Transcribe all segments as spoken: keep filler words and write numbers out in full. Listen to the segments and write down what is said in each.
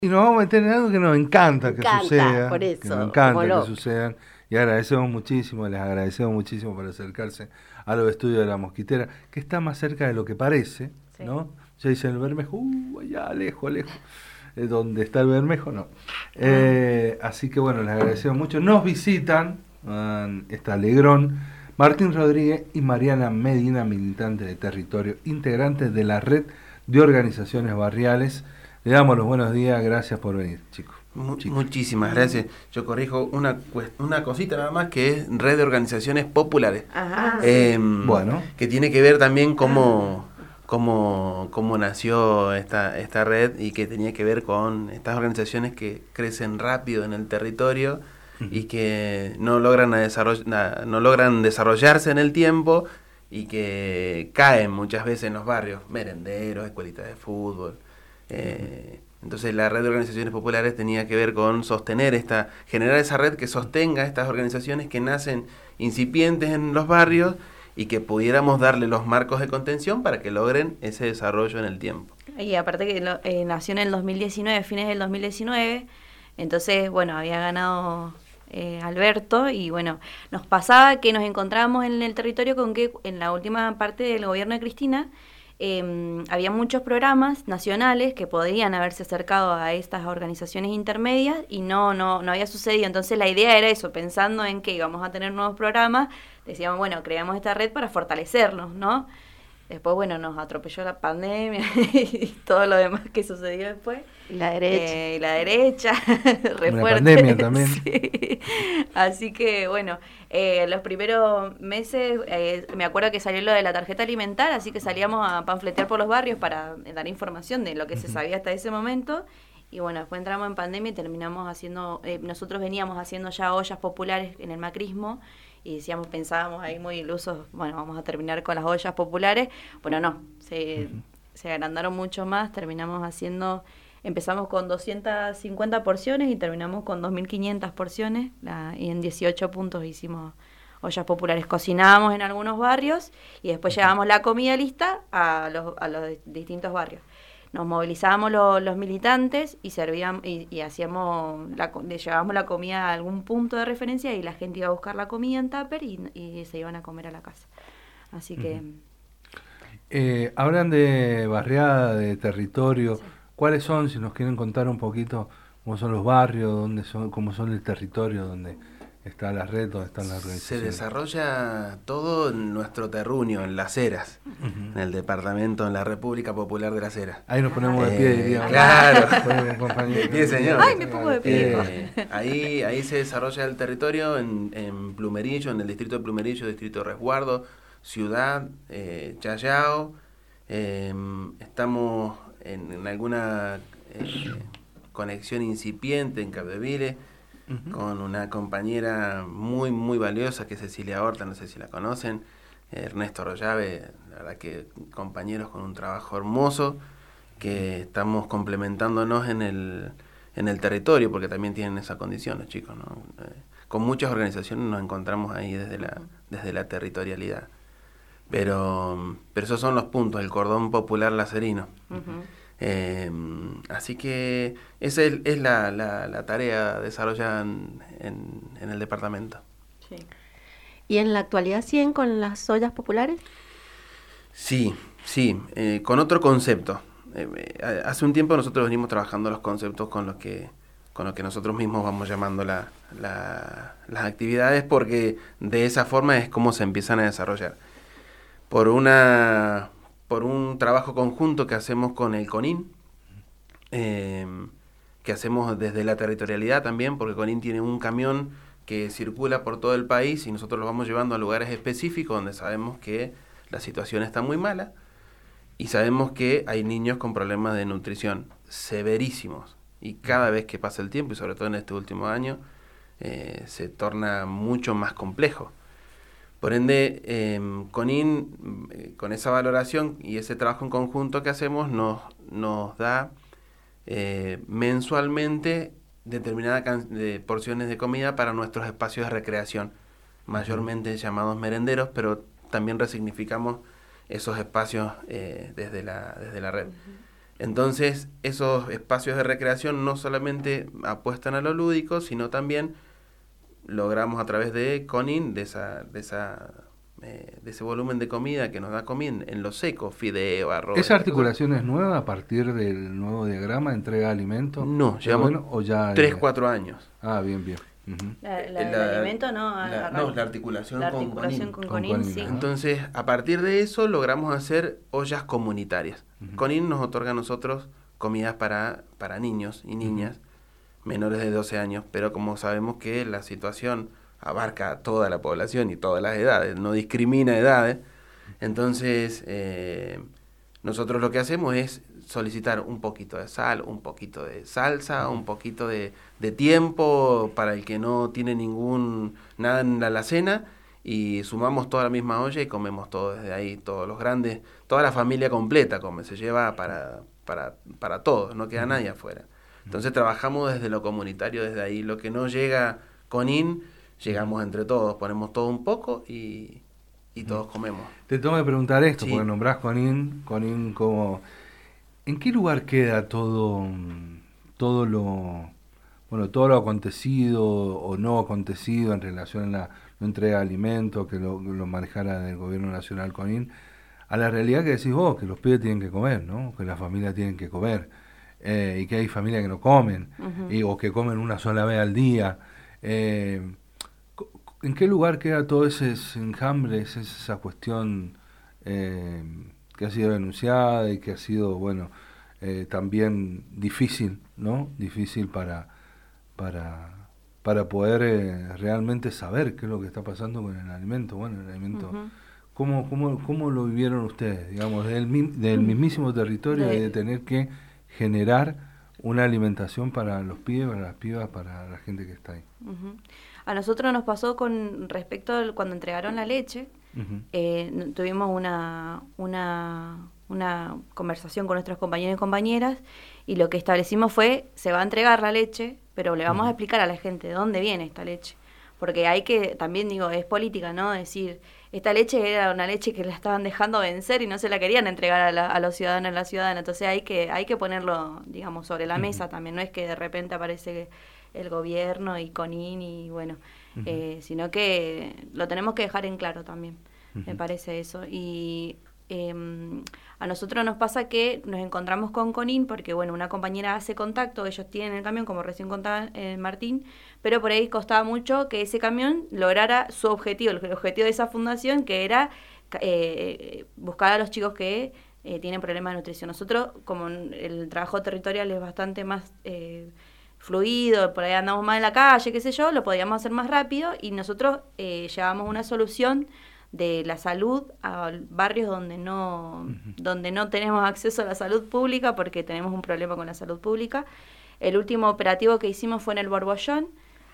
Y nos vamos a meter en algo que nos encanta, Me que encanta, suceda, por que eso, nos como encanta que loco. sucedan. Y agradecemos muchísimo, les agradecemos muchísimo por acercarse a los estudios de La Mosquitera, que está más cerca de lo que parece, Sí. ¿no? Ya dicen el Bermejo, uh, allá lejos, lejos. Eh, donde está el Bermejo, no. Eh, así que bueno, les agradecemos mucho. Nos visitan, um, está Alegrón, Martín Rodríguez y Mariana Medina, militante de territorio, integrantes de la red de organizaciones barriales. Le damos los buenos días, gracias por venir, chicos. Mu- Chicas. muchísimas gracias. Yo corrijo una, cues- una cosita nada más, que es Red de Organizaciones Populares. Ajá. Eh, Bueno. Que tiene que ver también cómo, cómo, cómo nació esta, esta red, y que tenía que ver con estas organizaciones que crecen rápido en el territorio y que no logran, a desarroll- na- no logran desarrollarse en el tiempo, y que caen muchas veces en los barrios, merenderos, escuelitas de fútbol. Eh, entonces la red de organizaciones populares tenía que ver con sostener esta, generar esa red que sostenga estas organizaciones que nacen incipientes en los barrios, y que pudiéramos darle los marcos de contención para que logren ese desarrollo en el tiempo. Y aparte que lo- eh, nació en el dos mil diecinueve, fines del dos mil diecinueve, entonces, bueno, había ganado eh, Alberto, y bueno, nos pasaba que nos encontrábamos en el territorio con que en la última parte del gobierno de Cristina eh, había muchos programas nacionales que podrían haberse acercado a estas organizaciones intermedias y no, no, no había sucedido. Entonces la idea era eso, pensando en que íbamos a tener nuevos programas, decíamos, bueno, creamos esta red para fortalecernos, ¿no? Después, bueno, nos atropelló la pandemia y todo lo demás que sucedió después. Y la derecha. Eh, y la derecha, re Una fuerte. pandemia también. Sí. Así que, bueno, eh, los primeros meses, eh, me acuerdo que salió lo de la tarjeta alimentar, así que salíamos a panfletear por los barrios para eh, dar información de lo que se sabía hasta ese momento. Y bueno, después entramos en pandemia y terminamos haciendo, eh, nosotros veníamos haciendo ya ollas populares en el macrismo, y decíamos, pensábamos ahí muy ilusos, bueno, vamos a terminar con las ollas populares. Bueno, no, se, uh-huh. se agrandaron mucho más, terminamos haciendo, empezamos con doscientas cincuenta porciones y terminamos con dos mil quinientas porciones, la, y en dieciocho puntos hicimos ollas populares. Cocinábamos en algunos barrios y después llevábamos la comida lista a los, a los distintos barrios. Nos movilizábamos lo, los militantes y servíamos y, y hacíamos la, llevábamos la comida a algún punto de referencia, y la gente iba a buscar la comida en tupper y, y se iban a comer a la casa. Así que... Uh-huh. Eh, hablan de barriada, de territorio. Sí. ¿Cuáles son, si nos quieren contar un poquito, cómo son los barrios, dónde son, cómo son el territorio donde está la red, donde están las organizaciones? Se desarrolla todo en nuestro terruño, en Las Heras, uh-huh. en el departamento, en la República Popular de Las Heras. Ahí nos ponemos de pie, eh, diríamos. Claro. De pie, señor. Ay, me pongo de pie. Eh, ahí, ahí se desarrolla el territorio en, en Plumerillo, en el distrito de Plumerillo, distrito de Resguardo, Ciudad, eh, Chayao. Eh, estamos en, en alguna eh, conexión incipiente en Capdeville, uh-huh. con una compañera muy, muy valiosa que es Cecilia Horta, no sé si la conocen, eh, Ernesto Rollave, la verdad que compañeros con un trabajo hermoso, que estamos complementándonos en el, en el territorio, porque también tienen esa condición los chicos, ¿no? Eh, con muchas organizaciones nos encontramos ahí desde la, desde la territorialidad. Pero, pero esos son los puntos, el cordón popular lacerino. Uh-huh. Eh, así que esa es, es la, la, la tarea desarrollada en, en, en el departamento. Sí. ¿Y en la actualidad siguen con las ollas populares? Sí, sí, eh, con otro concepto. Eh, hace un tiempo nosotros venimos trabajando los conceptos con los que, con los que nosotros mismos vamos llamando la, la, las actividades, porque de esa forma es como se empiezan a desarrollar. Por una... por un trabajo conjunto que hacemos con el CONIN, eh, que hacemos desde la territorialidad también, porque CONIN tiene un camión que circula por todo el país y nosotros lo vamos llevando a lugares específicos donde sabemos que la situación está muy mala y sabemos que hay niños con problemas de nutrición severísimos, y cada vez que pasa el tiempo, y sobre todo en este último año, eh, se torna mucho más complejo. Por ende, eh, CONIN, eh, con esa valoración y ese trabajo en conjunto que hacemos, nos, nos da eh, mensualmente determinadas can- de porciones de comida para nuestros espacios de recreación, mayormente llamados merenderos, pero también resignificamos esos espacios eh, desde la, desde la red. Entonces, esos espacios de recreación no solamente apuestan a lo lúdico, sino también logramos a través de CONIN, de esa, de esa, eh, de ese volumen de comida que nos da CONIN en lo seco, fideo, arroz. ¿Esa articulación es nueva a partir del nuevo diagrama, entrega de alimentos? No, llevamos bueno, o ya tres, eh, cuatro años. Ah, bien, bien. Uh-huh. La, la, La- el alimento no, La, a- no, la articulación, la con articulación CONIN. con Con CONIN, CONIN, sí. ajá. Entonces, a partir de eso logramos hacer ollas comunitarias. Ujú. CONIN nos otorga a nosotros comidas para, para niños y niñas menores de doce años, pero como sabemos que la situación abarca a toda la población y todas las edades, no discrimina edades, entonces eh, nosotros lo que hacemos es solicitar un poquito de sal, un poquito de salsa, un poquito de, de tiempo para el que no tiene ningún nada en la alacena, y sumamos toda la misma olla y comemos todo desde ahí, todos los grandes, toda la familia completa come, se lleva para, para, para todos, no queda nadie afuera. Entonces trabajamos desde lo comunitario, desde ahí, lo que no llega CONIN, llegamos entre todos, ponemos todo un poco y, y todos comemos. Te tengo que preguntar esto, Sí. porque nombrás CONIN, CONIN como... ¿En qué lugar queda todo, todo lo... Bueno, todo lo acontecido o no acontecido en relación a la no entrega de alimentos, que lo, lo manejara el gobierno nacional CONIN, a la realidad que decís vos, que los pibes tienen que comer, ¿no? Que las familias tienen que comer, eh, y que hay familias que no comen, Ujú. y, o que comen una sola vez al día. Eh, co- ¿En qué lugar queda todo ese enjambre, esa, esa cuestión eh, que ha sido denunciada y que ha sido, bueno, eh, también difícil, ¿no? Difícil para... para para poder eh, realmente saber qué es lo que está pasando con el alimento. Bueno, el alimento, Ujú. ¿cómo, cómo, cómo lo vivieron ustedes, digamos, del, mi- del mismísimo territorio De- de tener que generar una alimentación para los pibes, para las pibas, para la gente que está ahí? Ujú. A nosotros nos pasó con respecto al, cuando entregaron la leche, Ujú. eh, n- tuvimos una, una, una conversación con nuestros compañeros y compañeras, y lo que establecimos fue, se va a entregar la leche, pero le vamos a Ujú. explicar a la gente de dónde viene esta leche. Porque hay que, también digo, es política, ¿no? Decir, esta leche era una leche que la estaban dejando vencer y no se la querían entregar a, la- a los ciudadanos y a la ciudadana. Entonces hay que, hay que ponerlo, digamos, sobre la Ujú. mesa también. No es que de repente aparece el gobierno y CONIN y bueno, Ujú. eh, sino que lo tenemos que dejar en claro también, me Ujú. parece eso. Y eh, a nosotros nos pasa que nos encontramos con CONIN porque, bueno, una compañera hace contacto, ellos tienen el camión, como recién contaba eh, Martín, pero por ahí costaba mucho que ese camión lograra su objetivo, el objetivo de esa fundación, que era eh, buscar a los chicos que eh, tienen problemas de nutrición. Nosotros, como el trabajo territorial es bastante más... Eh, fluido, por ahí andamos más en la calle, qué sé yo, lo podíamos hacer más rápido y nosotros eh, llevamos una solución de la salud a barrios donde no, Ujú. donde no tenemos acceso a la salud pública porque tenemos un problema con la salud pública. El último operativo que hicimos fue en el Borbollón,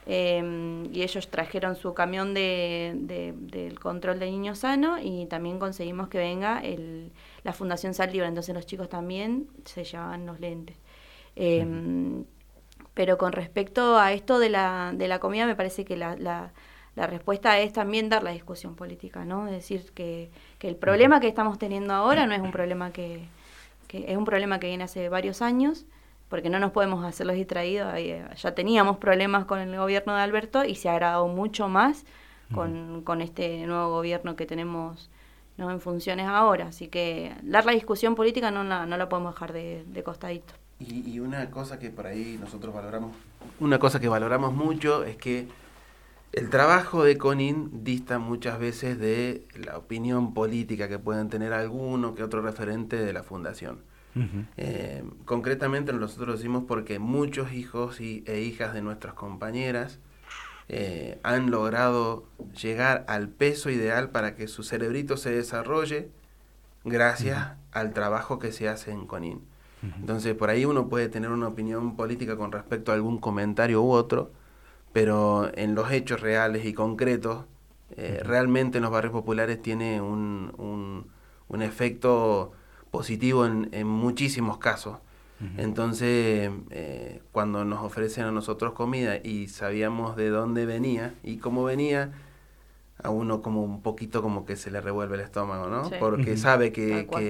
eh, y ellos trajeron su camión de, de- del control de niños sano y también conseguimos que venga el, la Fundación Sal Libre, entonces los chicos también se llevaban los lentes. Eh, Ujú. Pero con respecto a esto de la, de la comida, me parece que la, la, la respuesta es también dar la discusión política, ¿no? Es decir, que, que el problema que estamos teniendo ahora no es un problema que, que es un problema que viene hace varios años, porque no nos podemos hacer los distraídos. Ahí, ya teníamos problemas con el gobierno de Alberto y se ha agravado mucho más con, con este nuevo gobierno que tenemos, ¿no?, en funciones ahora. Así que dar la discusión política no la, no la podemos dejar de, de costadito. Y, y una cosa que por ahí nosotros valoramos, una cosa que valoramos mucho es que el trabajo de CONIN dista muchas veces de la opinión política que pueden tener alguno que otro referente de la fundación. Ujú. Eh, concretamente nosotros lo decimos porque muchos hijos y, e hijas de nuestras compañeras eh, han logrado llegar al peso ideal para que su cerebrito se desarrolle gracias Ujú. al trabajo que se hace en CONIN. Ujú. Entonces, por ahí uno puede tener una opinión política con respecto a algún comentario u otro, pero en los hechos reales y concretos, eh, Ujú. realmente en los barrios populares tiene un, un, un efecto positivo en, en muchísimos casos. Ujú. Entonces, eh, cuando nos ofrecen a nosotros comida y sabíamos de dónde venía y cómo venía, a uno como un poquito como que se le revuelve el estómago, ¿no? Sí. Porque Ujú. sabe que, Tal cual. que,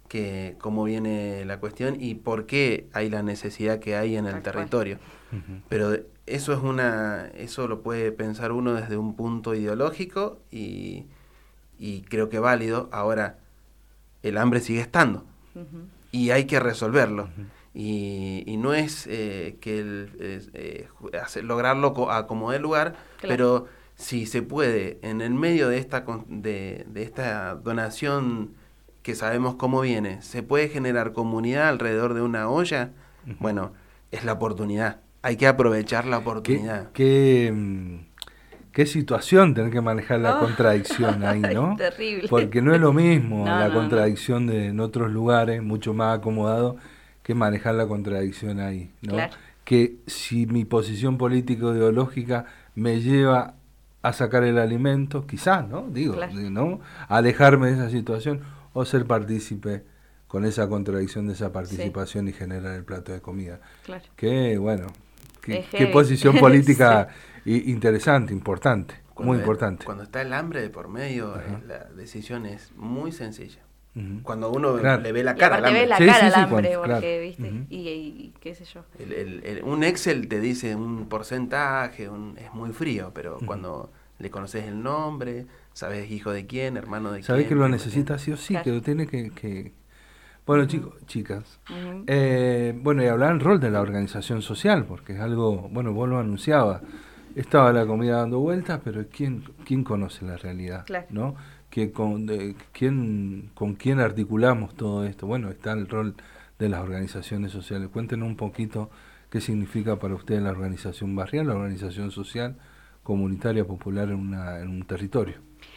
que cómo viene la cuestión y por qué hay la necesidad que hay en el territorio. Uh-huh. Pero eso es una, eso lo puede pensar uno desde un punto ideológico y, y creo que válido. Ahora, el hambre sigue estando uh-huh. y hay que resolverlo. Uh-huh. Y, y no es eh, que el, eh, hacer, lograrlo a como dé lugar, claro. pero si se puede, en el medio de esta, de, de esta donación que sabemos cómo viene, se puede generar comunidad alrededor de una olla, uh-huh. bueno, es la oportunidad. Hay que aprovechar la oportunidad. ¿Qué, qué, qué situación tener que manejar la oh. contradicción ahí, ¿no? Es terrible. Porque no es lo mismo no, la no, contradicción no. de en otros lugares, mucho más acomodado, que manejar la contradicción ahí, ¿no? Claro. Que si mi posición político-ideológica me lleva a sacar el alimento, quizás, ¿no? Digo, claro. ¿no? Alejarme de esa situación o ser partícipe con esa contradicción de esa participación sí. y generar el plato de comida. Claro. Que, bueno, qué, qué posición política sí. interesante, importante, cuando muy es, importante. Cuando está el hambre de por medio, eh, la decisión es muy sencilla. Uh-huh. Cuando uno claro. le ve la cara al hambre. Le ve la sí, cara sí, al sí, hambre, cuando, porque, claro. ¿viste? Uh-huh. Y, y qué sé yo. El, el, el, un Excel te dice un porcentaje, un, es muy frío, pero uh-huh. cuando le conoces el nombre, sabes hijo de quién, hermano de quién. Sabes que lo necesita sí o sí, claro. que lo tiene que... que... Bueno, uh-huh. chicos, chicas, uh-huh. eh, bueno, y hablar del rol de la organización social, porque es algo, bueno, vos lo anunciabas, estaba la comida dando vueltas, pero ¿quién, quién conoce la realidad? Claro. ¿No? Que con, de, ¿quién, ¿Con quién articulamos todo esto? Bueno, está el rol de las organizaciones sociales. Cuéntenos un poquito qué significa para ustedes la organización barrial, la organización social, comunitaria, popular en, una, en un territorio.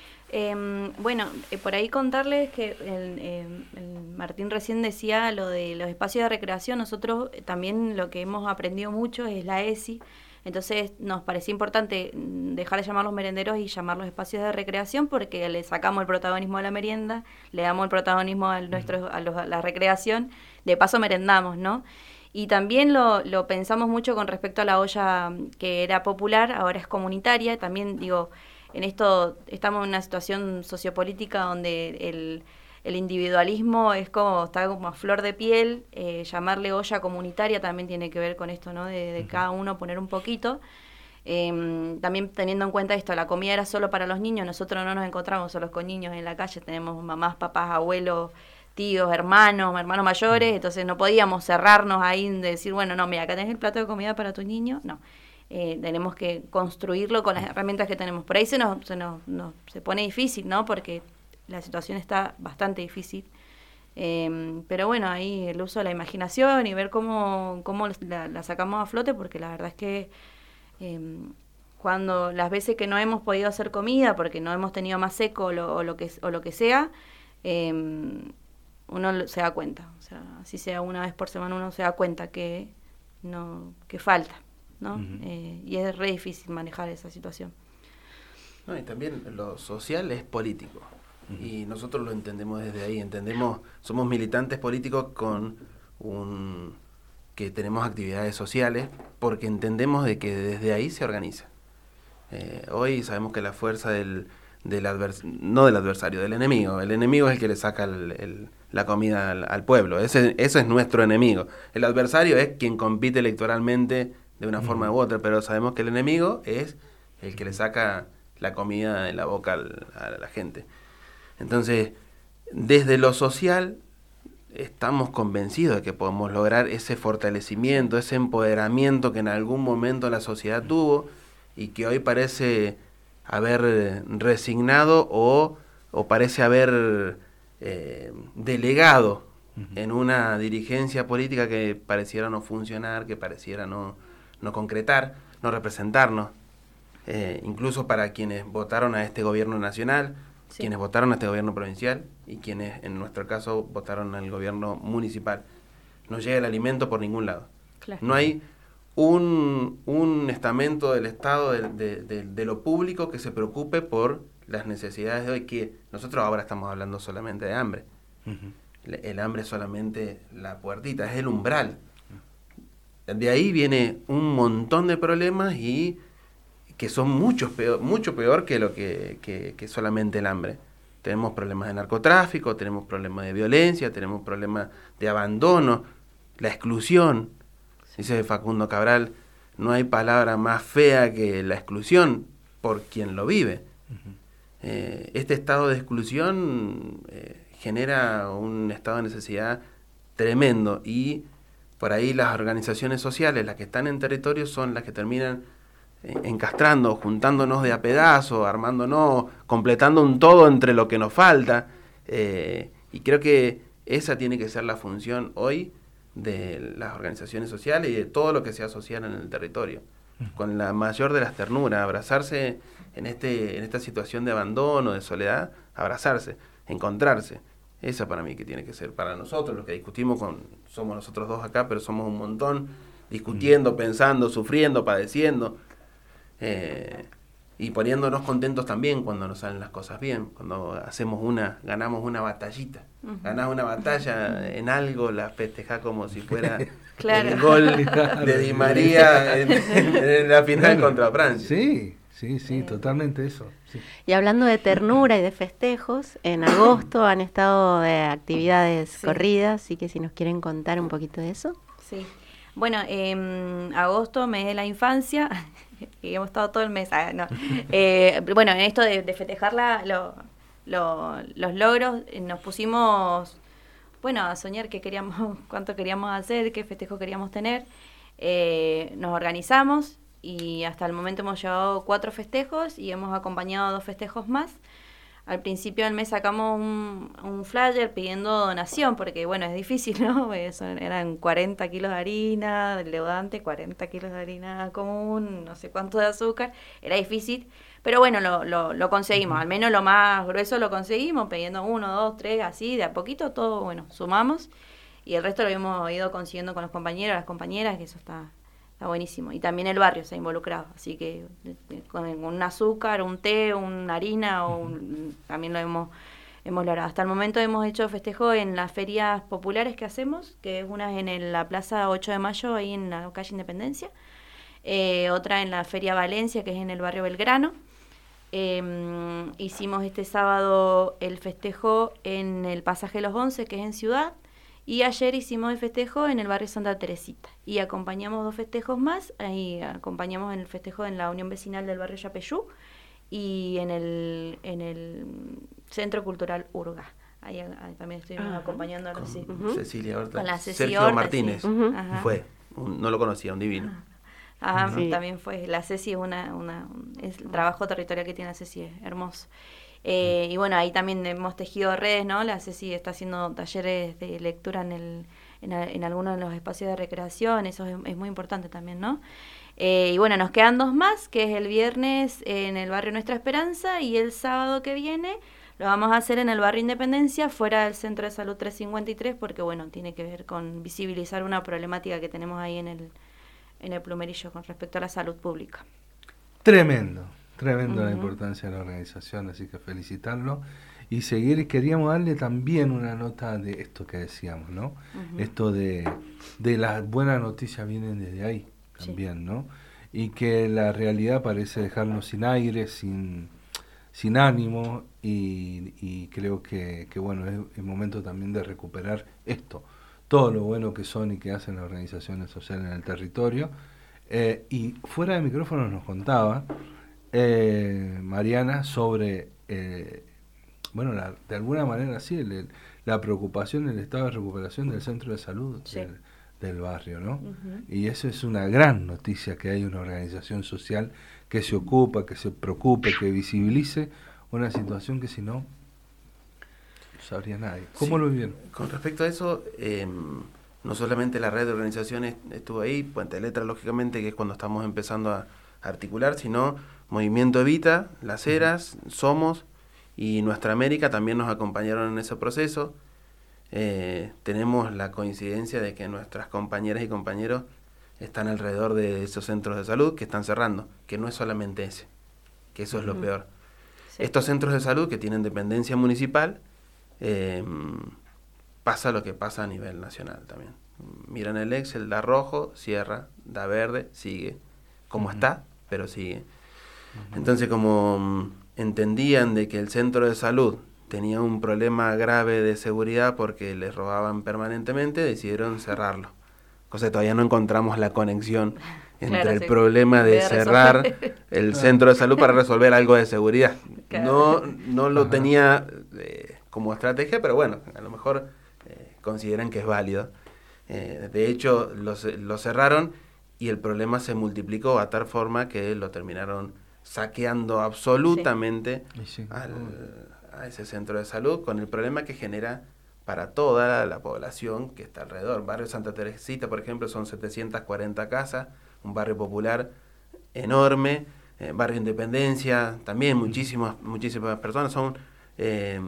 Eh, bueno, eh, por ahí contarles que el, eh, el Martín recién decía lo de los espacios de recreación. Nosotros eh, también lo que hemos aprendido mucho es la E S I. Entonces nos parecía importante dejar de llamarlos merenderos y llamarlos espacios de recreación porque le sacamos el protagonismo a la merienda, le damos el protagonismo a, nuestros, a, los, a la recreación, de paso merendamos, ¿no? Y también lo, lo pensamos mucho con respecto a la olla que era popular, ahora es comunitaria. También, digo, en esto estamos en una situación sociopolítica donde el... el individualismo es como, está como a flor de piel, eh, llamarle olla comunitaria también tiene que ver con esto, ¿no? De, de cada uno poner un poquito. Eh, también teniendo en cuenta esto, la comida era solo para los niños, nosotros no nos encontramos solos con niños en la calle, tenemos mamás, papás, abuelos, tíos, hermanos, hermanos mayores, entonces no podíamos cerrarnos ahí de decir, bueno, no, mira, acá tenés el plato de comida para tus niños, no. Eh, tenemos que construirlo con las herramientas que tenemos. Por ahí se nos, se nos, nos se pone difícil, ¿no? Porque la situación está bastante difícil, eh, pero bueno, ahí el uso de la imaginación y ver cómo, cómo la, la sacamos a flote, porque la verdad es que eh, cuando las veces que no hemos podido hacer comida, porque no hemos tenido más seco o lo, o lo, que, o lo que sea, eh, uno se da cuenta, o sea, así sea una vez por semana, uno se da cuenta que, no, que falta, ¿no? Uh-huh. eh, y es re difícil manejar esa situación. No, y también lo social es político. Y nosotros lo entendemos desde ahí, entendemos, somos militantes políticos con un que tenemos actividades sociales porque entendemos de que desde ahí se organiza. Eh, hoy sabemos que la fuerza del, del advers no del adversario, del enemigo, el enemigo es el que le saca el, el, la comida al, al pueblo, ese, ese es nuestro enemigo. El adversario es quien compite electoralmente de una uh-huh. forma u otra, pero sabemos que el enemigo es el que le saca la comida de la boca al, a la gente. Entonces, desde lo social, estamos convencidos de que podemos lograr ese fortalecimiento, ese empoderamiento que en algún momento la sociedad tuvo y que hoy parece haber resignado o, o parece haber eh, delegado uh-huh. en una dirigencia política que pareciera no funcionar, que pareciera no, no concretar, no representarnos. Eh, incluso para quienes votaron a este gobierno nacional, sí. quienes votaron a este gobierno provincial y quienes en nuestro caso votaron al gobierno municipal. No llega el alimento por ningún lado. Claro. No hay un, un estamento del Estado, de, de, de, de lo público que se preocupe por las necesidades de hoy, que nosotros ahora estamos hablando solamente de hambre. Uh-huh. el, el hambre es solamente la puertita, es el umbral. Uh-huh. De ahí viene un montón de problemas y que son muchos peor, mucho peor que lo que, que, que solamente el hambre. tenemos problemas de narcotráfico, tenemos problemas de violencia, tenemos problemas de abandono, la exclusión. Dice Facundo Cabral, no hay palabra más fea que la exclusión por quien lo vive. Uh-huh. Eh, este estado de exclusión eh, genera un estado de necesidad tremendo y por ahí las organizaciones sociales, las que están en territorio, son las que terminan eh, encastrando, juntándonos de a pedazos, armándonos, completando un todo entre lo que nos falta. Eh, y creo que esa tiene que ser la función hoy de las organizaciones sociales y de todo lo que sea social en el territorio. Con la mayor de las ternuras, abrazarse en este en esta situación de abandono, de soledad, abrazarse, encontrarse. Esa para mí que tiene que ser para nosotros, los que discutimos, con somos nosotros dos acá, pero somos un montón, discutiendo, pensando, sufriendo, padeciendo, eh, y poniéndonos contentos también cuando nos salen las cosas bien, cuando hacemos una, ganamos una batallita. Uh-huh. Ganás una batalla en algo, la festejás como si fuera claro. el gol de Di María en, en la final claro. contra Francia. Sí, sí, sí, eh. totalmente eso. Sí. Y hablando de ternura y de festejos, en agosto han estado de actividades sí. corridas, así que si nos quieren contar un poquito de eso. Sí, bueno, eh, agosto, mes de la infancia, y hemos estado todo el mes, ah, no. eh, bueno, en esto de, de festejar la, lo, lo, los logros, eh, nos pusimos, bueno, a soñar qué queríamos, cuánto queríamos hacer, qué festejo queríamos tener, eh, nos organizamos y hasta el momento hemos llevado cuatro festejos y hemos acompañado dos festejos más. Al principio del mes sacamos un, un flyer pidiendo donación, porque bueno, es difícil, ¿no? Eso, eran cuarenta kilos de harina del leudante, cuarenta kilos de harina común, no sé cuánto de azúcar, era difícil, pero bueno, lo, lo, lo conseguimos, al menos lo más grueso lo conseguimos, pidiendo uno, dos, tres, así, de a poquito todo, bueno, sumamos, y el resto lo hemos ido consiguiendo con los compañeros, las compañeras, que eso está... Está buenísimo. Y también el barrio se ha involucrado. Así que con un azúcar, un té, una harina, o un, también lo hemos, hemos logrado. Hasta el momento hemos hecho festejo en las ferias populares que hacemos, que es una en el, la Plaza ocho de Mayo, ahí en la calle Independencia. Eh, otra en la Feria Valencia, que es en el barrio Belgrano. Eh, hicimos este sábado el festejo en el Pasaje Los Once, que es en Ciudad. Y ayer hicimos el festejo en el barrio Santa Teresita. Y acompañamos dos festejos más. Ahí acompañamos en el festejo en la Unión Vecinal del barrio Yapeyú y en el, en el Centro Cultural Urga. Ahí, ahí también estuvimos uh-huh. acompañando a con sí. uh-huh. Cecilia Horta. Con la Cecilia Sergio Horta, Martínez. Sí. Uh-huh. Fue. Un, no lo conocía, un divino. Ajá, uh-huh. sí. También fue. La Ceci es una, una es el trabajo territorial que tiene la Ceci, es hermoso. Eh, y bueno, ahí también hemos tejido redes, ¿no? La Ceci está haciendo talleres de lectura en el en, en algunos de los espacios de recreación, eso es, es muy importante también, ¿no? Eh, y bueno, nos quedan dos más, que es el viernes en el barrio Nuestra Esperanza y el sábado que viene lo vamos a hacer en el barrio Independencia, fuera del Centro de Salud trescientos cincuenta y tres, porque bueno, tiene que ver con visibilizar una problemática que tenemos ahí en el, en el Plumerillo con respecto a la salud pública. Tremendo. Tremendo uh-huh. la importancia de la organización, así que felicitarlo y seguir. Queríamos darle también una nota de esto que decíamos, ¿no? Uh-huh. Esto de, de las buenas noticias vienen desde ahí también, sí. ¿no? Y que la realidad parece dejarnos sin aire, sin, sin ánimo y, y creo que, que bueno, es el momento también de recuperar esto, todo lo bueno que son y que hacen las organizaciones sociales en el territorio. Eh, y fuera de micrófono nos contaba Eh, Mariana sobre eh, bueno la, de alguna manera sí el, el, la preocupación del estado de recuperación del centro de salud sí. del, del barrio, ¿no? Uh-huh. Y eso es una gran noticia, que hay una organización social que se ocupa, que se preocupe, que visibilice una situación que si no no sabría nadie. ¿Cómo sí. lo vivieron? Con respecto a eso, eh, no solamente la red de organizaciones estuvo ahí, Puente Letra lógicamente, que es cuando estamos empezando a articular, sino Movimiento Evita, Las Heras, Somos y Nuestra América también nos acompañaron en ese proceso. Eh, tenemos la coincidencia de que nuestras compañeras y compañeros están alrededor de esos centros de salud que están cerrando, que no es solamente ese, que eso uh-huh. es lo peor. Sí. Estos centros de salud que tienen dependencia municipal, eh, pasa lo que pasa a nivel nacional también. Miran el Excel, da rojo, cierra, da verde, sigue. Como uh-huh. está, pero sigue. Uh-huh. Entonces, como um, entendían de que el centro de salud tenía un problema grave de seguridad porque les robaban permanentemente, decidieron cerrarlo. Cosa que todavía no encontramos la conexión entre Claro, el sí. problema de Debe cerrar resolver. el centro de salud para resolver algo de seguridad. Claro. No, no lo Ajá. tenía eh, como estrategia, pero bueno, a lo mejor eh, consideran que es válido. Eh, de hecho, lo, ce- lo cerraron y el problema se multiplicó a tal forma que lo terminaron saqueando absolutamente Y sí. al, a ese centro de salud, con el problema que genera para toda la, la población que está alrededor. Barrio Santa Teresita, por ejemplo, son setecientas cuarenta casas, un barrio popular enorme. Eh, barrio Independencia, también muchísimas, muchísimas personas. Son, eh,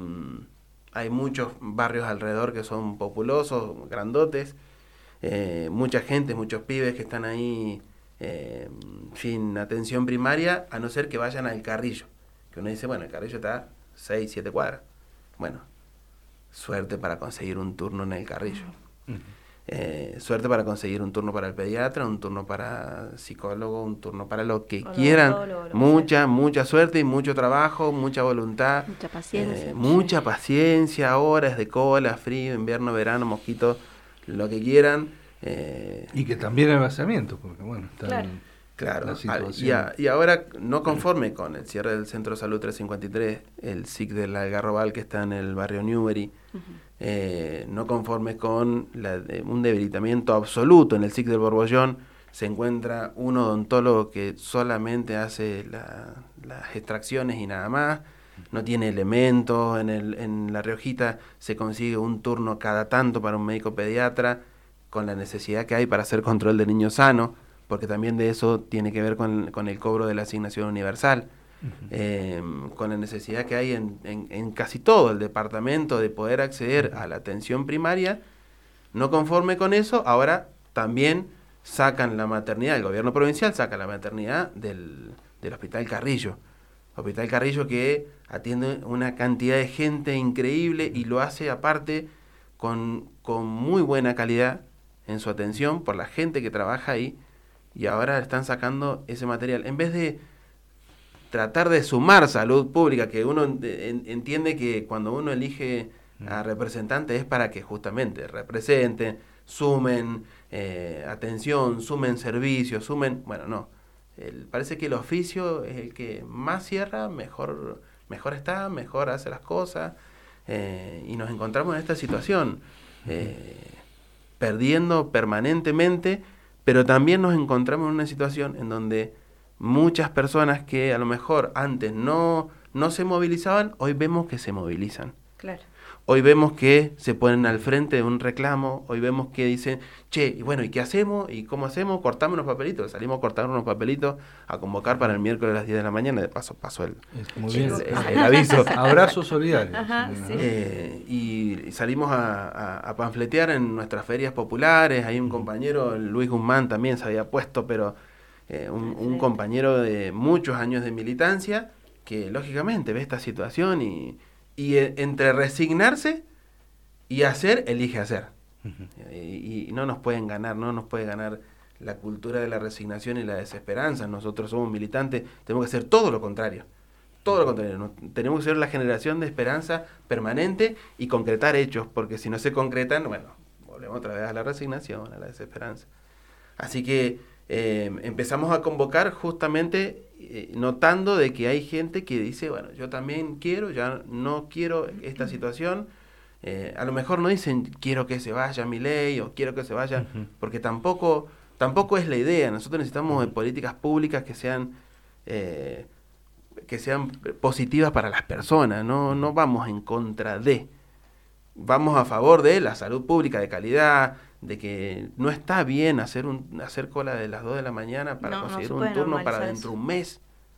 hay muchos barrios alrededor que son populosos, grandotes. Eh, mucha gente, muchos pibes que están ahí eh, sin atención primaria, a no ser que vayan al Carrillo. Que uno dice, bueno, el Carrillo está seis, siete cuadras. Bueno, suerte para conseguir un turno en el Carrillo. Ujú. Eh, suerte para conseguir un turno para el pediatra, un turno para psicólogo, un turno para lo que Para quieran. todo lo- lo que Mucha, mucha suerte y mucho trabajo, mucha voluntad. Mucha paciencia. Eh, mucha paciencia, horas de cola, frío, invierno, verano, mosquitos, lo que quieran. Eh, Y que también hay vaciamiento, porque bueno, está Claro. en Claro, la al- situación. y, a- y ahora, no conforme con el cierre del Centro de Salud trescientos cincuenta y tres, el S I C del Algarrobal que está en el barrio Newbery, Ujú. eh, no conforme con la de- un debilitamiento absoluto en el S I C del Borbollón, se encuentra un odontólogo que solamente hace la- las extracciones y nada más, no tiene elementos, en, el, en La Riojita se consigue un turno cada tanto para un médico pediatra, con la necesidad que hay para hacer control de niños sanos, porque también de eso tiene que ver con, con el cobro de la asignación universal, Ujú. eh, con la necesidad que hay en, en, en casi todo el departamento de poder acceder a la atención primaria. No conforme con eso, ahora también sacan la maternidad, el gobierno provincial saca la maternidad del, del Hospital Carrillo. Hospital Carrillo que atiende una cantidad de gente increíble y lo hace aparte con, con muy buena calidad en su atención por la gente que trabaja ahí, y ahora están sacando ese material. En vez de tratar de sumar salud pública, que uno en- en- entiende que cuando uno elige a representantes es para que justamente representen, sumen eh, atención, sumen servicios, sumen... Bueno, no. El- parece que el oficio es el que más cierra, mejor, mejor está, mejor hace las cosas, eh, y nos encontramos en esta situación, eh, perdiendo permanentemente, pero también nos encontramos en una situación en donde muchas personas que a lo mejor antes no, no se movilizaban, hoy vemos que se movilizan. Claro. Hoy vemos que se ponen al frente de un reclamo, hoy vemos que dicen, che, y bueno, ¿y qué hacemos? ¿Y cómo hacemos? Cortamos unos papelitos, salimos a cortar unos papelitos, a convocar para el miércoles a las diez de la mañana, de paso pasó el, Es muy el, bien. el- el aviso. Abrazo solidario. Ajá, ¿no? sí. Eh, y salimos a, a- a panfletear en nuestras ferias populares. Hay un compañero, Luis Guzmán, también se había puesto, pero eh, un, un compañero de muchos años de militancia que lógicamente ve esta situación y, y eh, entre resignarse y hacer, elige hacer. Ujú. Y, y no nos pueden ganar, no nos puede ganar la cultura de la resignación y la desesperanza. Nosotros somos militantes, tenemos que hacer todo lo contrario. Todo lo contrario, no- tenemos que ser la generación de esperanza permanente y concretar hechos, porque si no se concretan, bueno, volvemos otra vez a la resignación, a la desesperanza. Así que eh, empezamos a convocar justamente eh, notando de que hay gente que dice, bueno, yo también quiero, ya no quiero esta situación. Eh, a lo mejor no dicen quiero que se vaya Milei o quiero que se vaya, Ujú. porque tampoco, tampoco es la idea. Nosotros necesitamos eh, políticas públicas que sean... Eh, que sean positivas para las personas, no, no vamos en contra de, vamos a favor de la salud pública de calidad, de que no está bien hacer un hacer cola de las dos de la mañana para No, no conseguir se un puede turno para normalizar dentro de eso. un mes.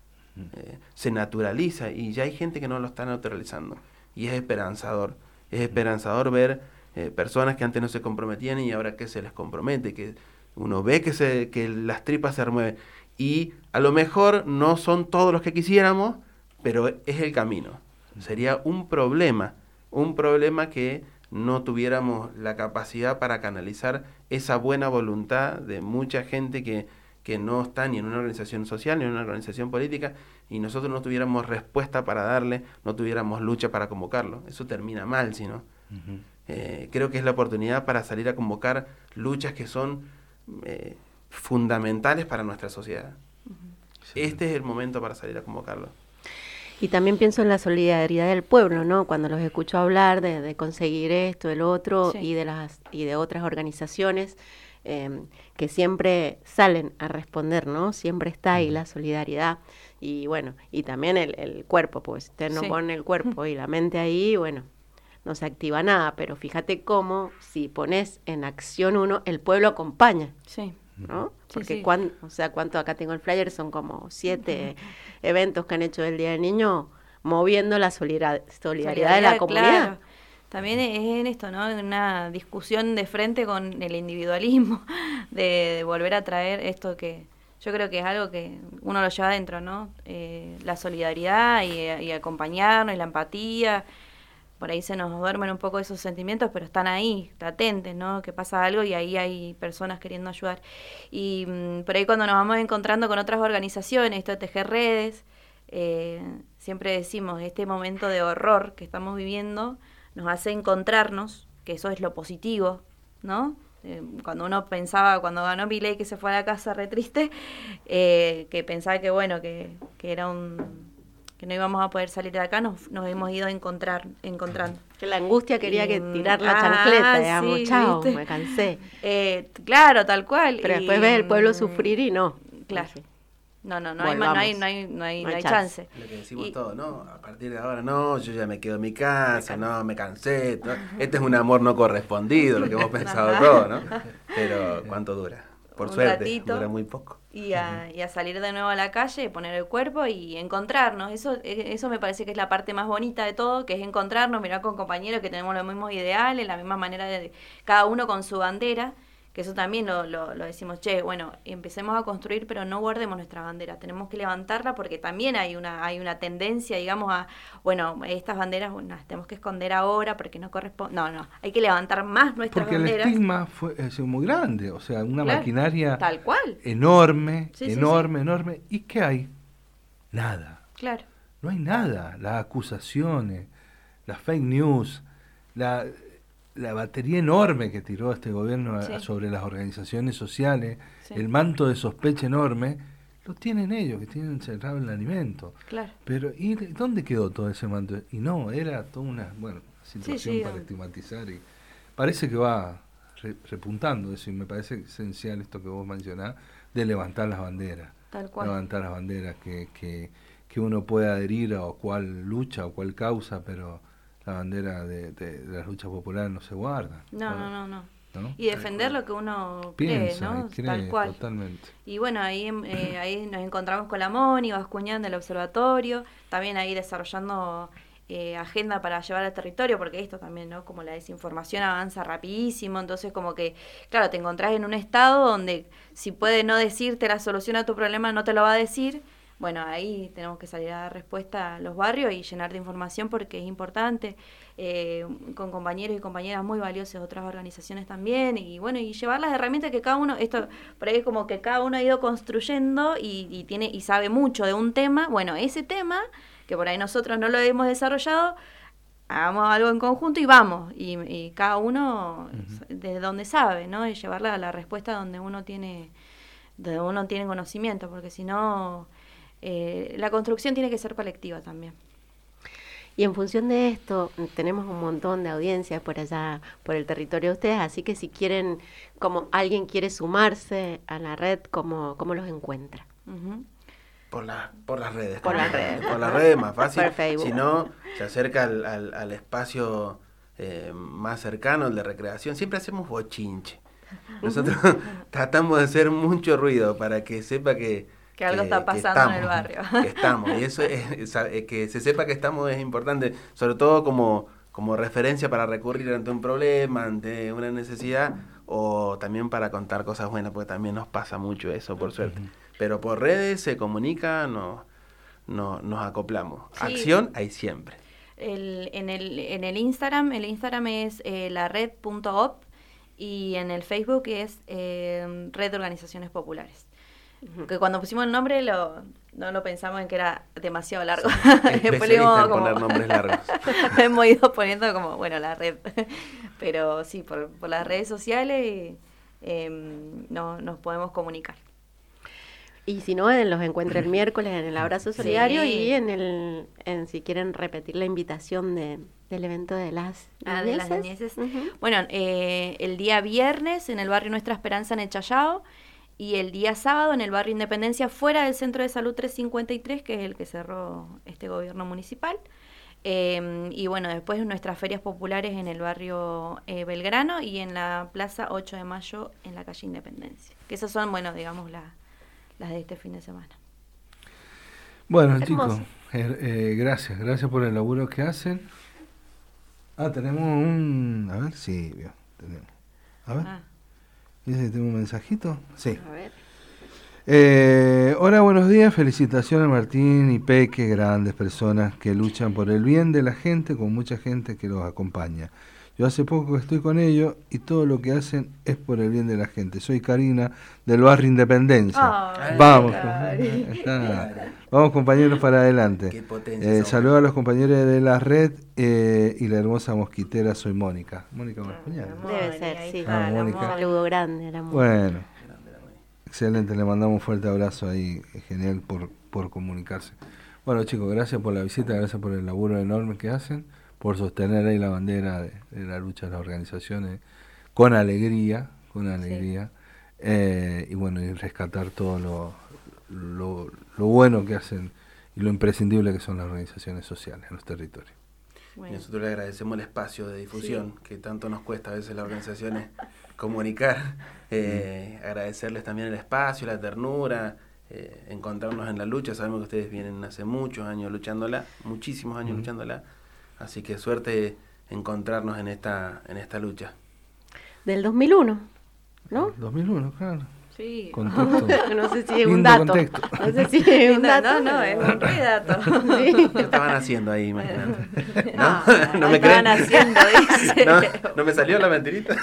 Eh, se naturaliza y ya hay gente que no lo está naturalizando y es esperanzador, es esperanzador ver eh, personas que antes no se comprometían y ahora que se les compromete, que uno ve que, se, que las tripas se remueven. Y a lo mejor no son todos los que quisiéramos, pero es el camino. Sería un problema, un problema que no tuviéramos la capacidad para canalizar esa buena voluntad de mucha gente que, que no está ni en una organización social ni en una organización política y nosotros no tuviéramos respuesta para darle, no tuviéramos lucha para convocarlo. Eso termina mal, si no. Uh-huh. Eh, creo que es la oportunidad para salir a convocar luchas que son eh, fundamentales para nuestra sociedad. Uh-huh. Sí. Este es el momento para salir a convocarlo. Y también pienso en la solidaridad del pueblo, ¿no? Cuando los escucho hablar de, de conseguir esto, el otro, sí. y de las y de otras organizaciones eh, que siempre salen a responder, ¿no? Siempre está ahí la solidaridad. Y bueno, y también el, el cuerpo, pues usted no sí. pone el cuerpo y la mente ahí, bueno, no se activa nada. Pero fíjate cómo, si pones en acción uno, el pueblo acompaña. Sí. ¿No? Porque sí, sí. Cuan, o sea, cuánto acá tengo el flyer, son como siete uh-huh. eventos que han hecho el Día del Niño moviendo la solidaridad, solidaridad de la comunidad. Claro. También es en esto, ¿no? Una discusión de frente con el individualismo, de, de volver a traer esto que yo creo que es algo que uno lo lleva adentro, ¿no? Eh, la solidaridad y, y acompañarnos y la empatía. Por ahí se nos duermen un poco esos sentimientos, pero están ahí, latentes, ¿no? Que pasa algo y ahí hay personas queriendo ayudar. Y mmm, por ahí cuando nos vamos encontrando con otras organizaciones, esto de tejer redes, eh, siempre decimos, este momento de horror que estamos viviendo nos hace encontrarnos, que eso es lo positivo, ¿no? Eh, cuando uno pensaba, cuando ganó Milei que se fue a la casa re triste, eh, que pensaba que, bueno, que, que era un... que no íbamos a poder salir de acá, nos, nos hemos ido a encontrar, encontrando. Que la angustia quería y, que tirar la ah, chancleta, digamos, sí, chao, ¿viste? Me cansé. Eh, claro, tal cual. Pero y, después ves el pueblo sufrir y no. Claro. Sí. No, no, no, hay, no, hay, no, hay, no, hay, no hay chance. chance. Lo que decimos y, todos, ¿no? A partir de ahora, no, yo ya me quedo en mi casa, me no, me cansé. ¿no? Este es un amor no correspondido, lo que hemos pensado todos, ¿no? Pero, ¿cuánto dura? Por un suerte, ratito, dura muy poco. Y a, y a salir de nuevo a la calle, poner el cuerpo y encontrarnos. Eso eso me parece que es la parte más bonita de todo, que es encontrarnos, mirar con compañeros que tenemos los mismos ideales, la misma manera de cada uno con su bandera, que eso también lo, lo, lo decimos, che, bueno, empecemos a construir, pero no guardemos nuestra bandera, tenemos que levantarla porque también hay una hay una tendencia, digamos, a, bueno, estas banderas bueno, las tenemos que esconder ahora porque no corresponde, no, no, hay que levantar más nuestras porque banderas. Porque el estigma fue, es muy grande, o sea, una claro, maquinaria tal cual. enorme, sí, enorme, sí, sí. enorme, ¿y qué hay? Nada. Claro. No hay nada, las acusaciones, las fake news, la... la batería enorme que tiró este gobierno sí. a, sobre las organizaciones sociales, sí. el manto de sospecha enorme, lo tienen ellos, que tienen encerrado el alimento. Claro. Pero, ¿y dónde quedó todo ese manto? Y no, era toda una bueno, situación sí, sí, para estigmatizar. Y parece que va re, repuntando eso, y me parece esencial esto que vos mencionás, de levantar las banderas. Tal cual. Levantar las banderas, que, que, que uno puede adherir a cuál lucha o cuál causa, pero... la bandera de, de, de las luchas populares no se guarda. No, no, no, no. ¿No? Y defender lo que uno piensa, cree, ¿no? Cree, tal cual. Totalmente. Y bueno, ahí eh, ahí nos encontramos con la Moni, Bascuñán del observatorio, también ahí desarrollando eh, agenda para llevar al territorio, porque esto también, ¿no? Como la desinformación avanza rapidísimo, entonces como que, claro, te encontrás en un estado donde si puede no decirte la solución a tu problema, no te lo va a decir. Bueno, ahí tenemos que salir a dar respuesta a los barrios y llenar de información porque es importante, eh, con compañeros y compañeras muy valiosas de otras organizaciones también, y bueno, y llevar las herramientas que cada uno, esto por ahí es como que cada uno ha ido construyendo y, y tiene y sabe mucho de un tema, bueno, ese tema, que por ahí nosotros no lo hemos desarrollado, hagamos algo en conjunto y vamos, y, y cada uno uh-huh. desde donde sabe, ¿no? Y llevarla a la respuesta donde uno tiene, donde uno tiene conocimiento, porque si no... Eh, la construcción tiene que ser colectiva también. Y en función de esto, tenemos un montón de audiencias por allá, por el territorio de ustedes, así que si quieren, como alguien quiere sumarse a la red, ¿cómo, cómo los encuentra? Uh-huh. Por, la, por las redes. Por las redes. Por las redes, más fácil. Por Facebook. Si no, se acerca al, al, al espacio eh, más cercano, el de recreación. Siempre hacemos bochinche. Nosotros tratamos de hacer mucho ruido para que sepa que Que algo que, está pasando estamos, en el barrio. Que estamos, y eso es, es, que se sepa que estamos es importante, sobre todo como, como referencia para recurrir ante un problema, ante una necesidad, o también para contar cosas buenas, porque también nos pasa mucho eso, por suerte. Uh-huh. Pero por redes se comunica, nos, nos, nos acoplamos. Sí. Acción hay siempre. El, en, el, en el Instagram, el Instagram es eh, la red punto op y en el Facebook es eh, Red de Organizaciones Populares. Que cuando pusimos el nombre lo, no lo pensamos en que era demasiado largo. Después le íbamos como... poner nombres largos. Hemos ido poniendo como, bueno, la red. Pero sí, por, por las redes sociales eh, no, nos podemos comunicar. Y si no, en los encuentros el miércoles en el abrazo solidario sí. y en el, en si quieren repetir la invitación de, del evento de las ah, de las niñeces. Uh-huh. Bueno, eh, el día viernes en el barrio Nuestra Esperanza en el Chayao y el día sábado en el barrio Independencia fuera del Centro de Salud trescientos cincuenta y tres, que es el que cerró este gobierno municipal. Eh, y bueno, después nuestras ferias populares en el barrio eh, Belgrano y en la plaza ocho de mayo en la calle Independencia. Que esas son, bueno, digamos, las las de este fin de semana. Bueno, chicos, eh, eh, gracias, gracias por el laburo que hacen. Ah, tenemos un... A ver, sí, tenemos. A ver. Ah. ¿Dice que tengo un mensajito? Sí. A ver. Eh, hola, buenos días, felicitaciones a Martín y Peque, grandes personas que luchan por el bien de la gente, con mucha gente que los acompaña. Yo hace poco que estoy con ellos y todo lo que hacen es por el bien de la gente. Soy Karina del barrio Independencia. Oh, vamos, vamos compañeros para adelante. Qué potencia. Eh, saludos a los compañeros de la red eh, y la hermosa mosquitera. Soy Mónica. Mónica Marcuñán. Debe ser, sí. Ah, Mónica. Un saludo grande. Era muy bueno, excelente. Le mandamos un fuerte abrazo ahí. Genial por, por comunicarse. Bueno, chicos, gracias por la visita, gracias por el laburo enorme que hacen, por sostener ahí la bandera de, de la lucha de las organizaciones con alegría, con alegría, sí. eh, y bueno, y rescatar todo lo, lo, lo bueno que hacen y lo imprescindible que son las organizaciones sociales en los territorios. Bueno. Y nosotros le agradecemos el espacio de difusión, sí. que tanto nos cuesta a veces las organizaciones comunicar, eh, mm. agradecerles también el espacio, la ternura, eh, encontrarnos en la lucha. Sabemos que ustedes vienen hace muchos años luchándola, muchísimos años mm. luchándola. Así que suerte encontrarnos en esta en esta lucha. Del dos mil uno, ¿no? dos mil uno, claro. Sí. Contexto. No sé si es un dato. Contexto. No sé si es un dato. No, no, es un re dato. Sí. ¿Qué estaban haciendo ahí, imagínate? ¿No? No, no me creen. Estaban haciendo, dice. No, no me salió la mentirita.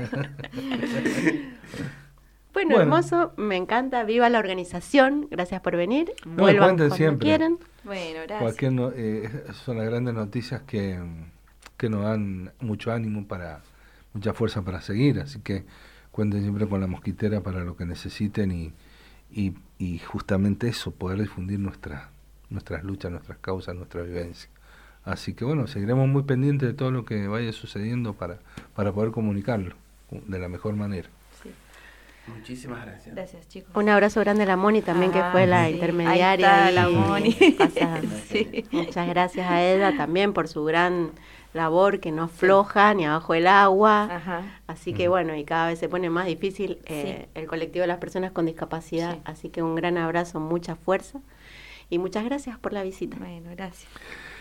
Bueno, bueno, hermoso, me encanta, viva la organización, gracias por venir, no, vuelvan cuando siempre. quieran. Bueno, gracias. Cualquier no, eh, son las grandes noticias que, que nos dan mucho ánimo, para mucha fuerza para seguir, así que cuenten siempre con la mosquitera para lo que necesiten y, y, y justamente eso, poder difundir nuestra, nuestras luchas, nuestras causas, nuestra vivencia. Así que bueno, seguiremos muy pendientes de todo lo que vaya sucediendo para, para poder comunicarlo de la mejor manera. Muchísimas gracias. Gracias, chicos. Un abrazo grande a la Moni también, ah, que fue la sí. intermediaria. Ahí está, la Moni. Pasa, sí. Muchas gracias a ella también por su gran labor, que no afloja ni abajo del agua. Ajá. Así que bueno, y cada vez se pone más difícil eh, sí. el colectivo de las personas con discapacidad. Sí. Así que un gran abrazo, mucha fuerza y muchas gracias por la visita. Bueno, gracias.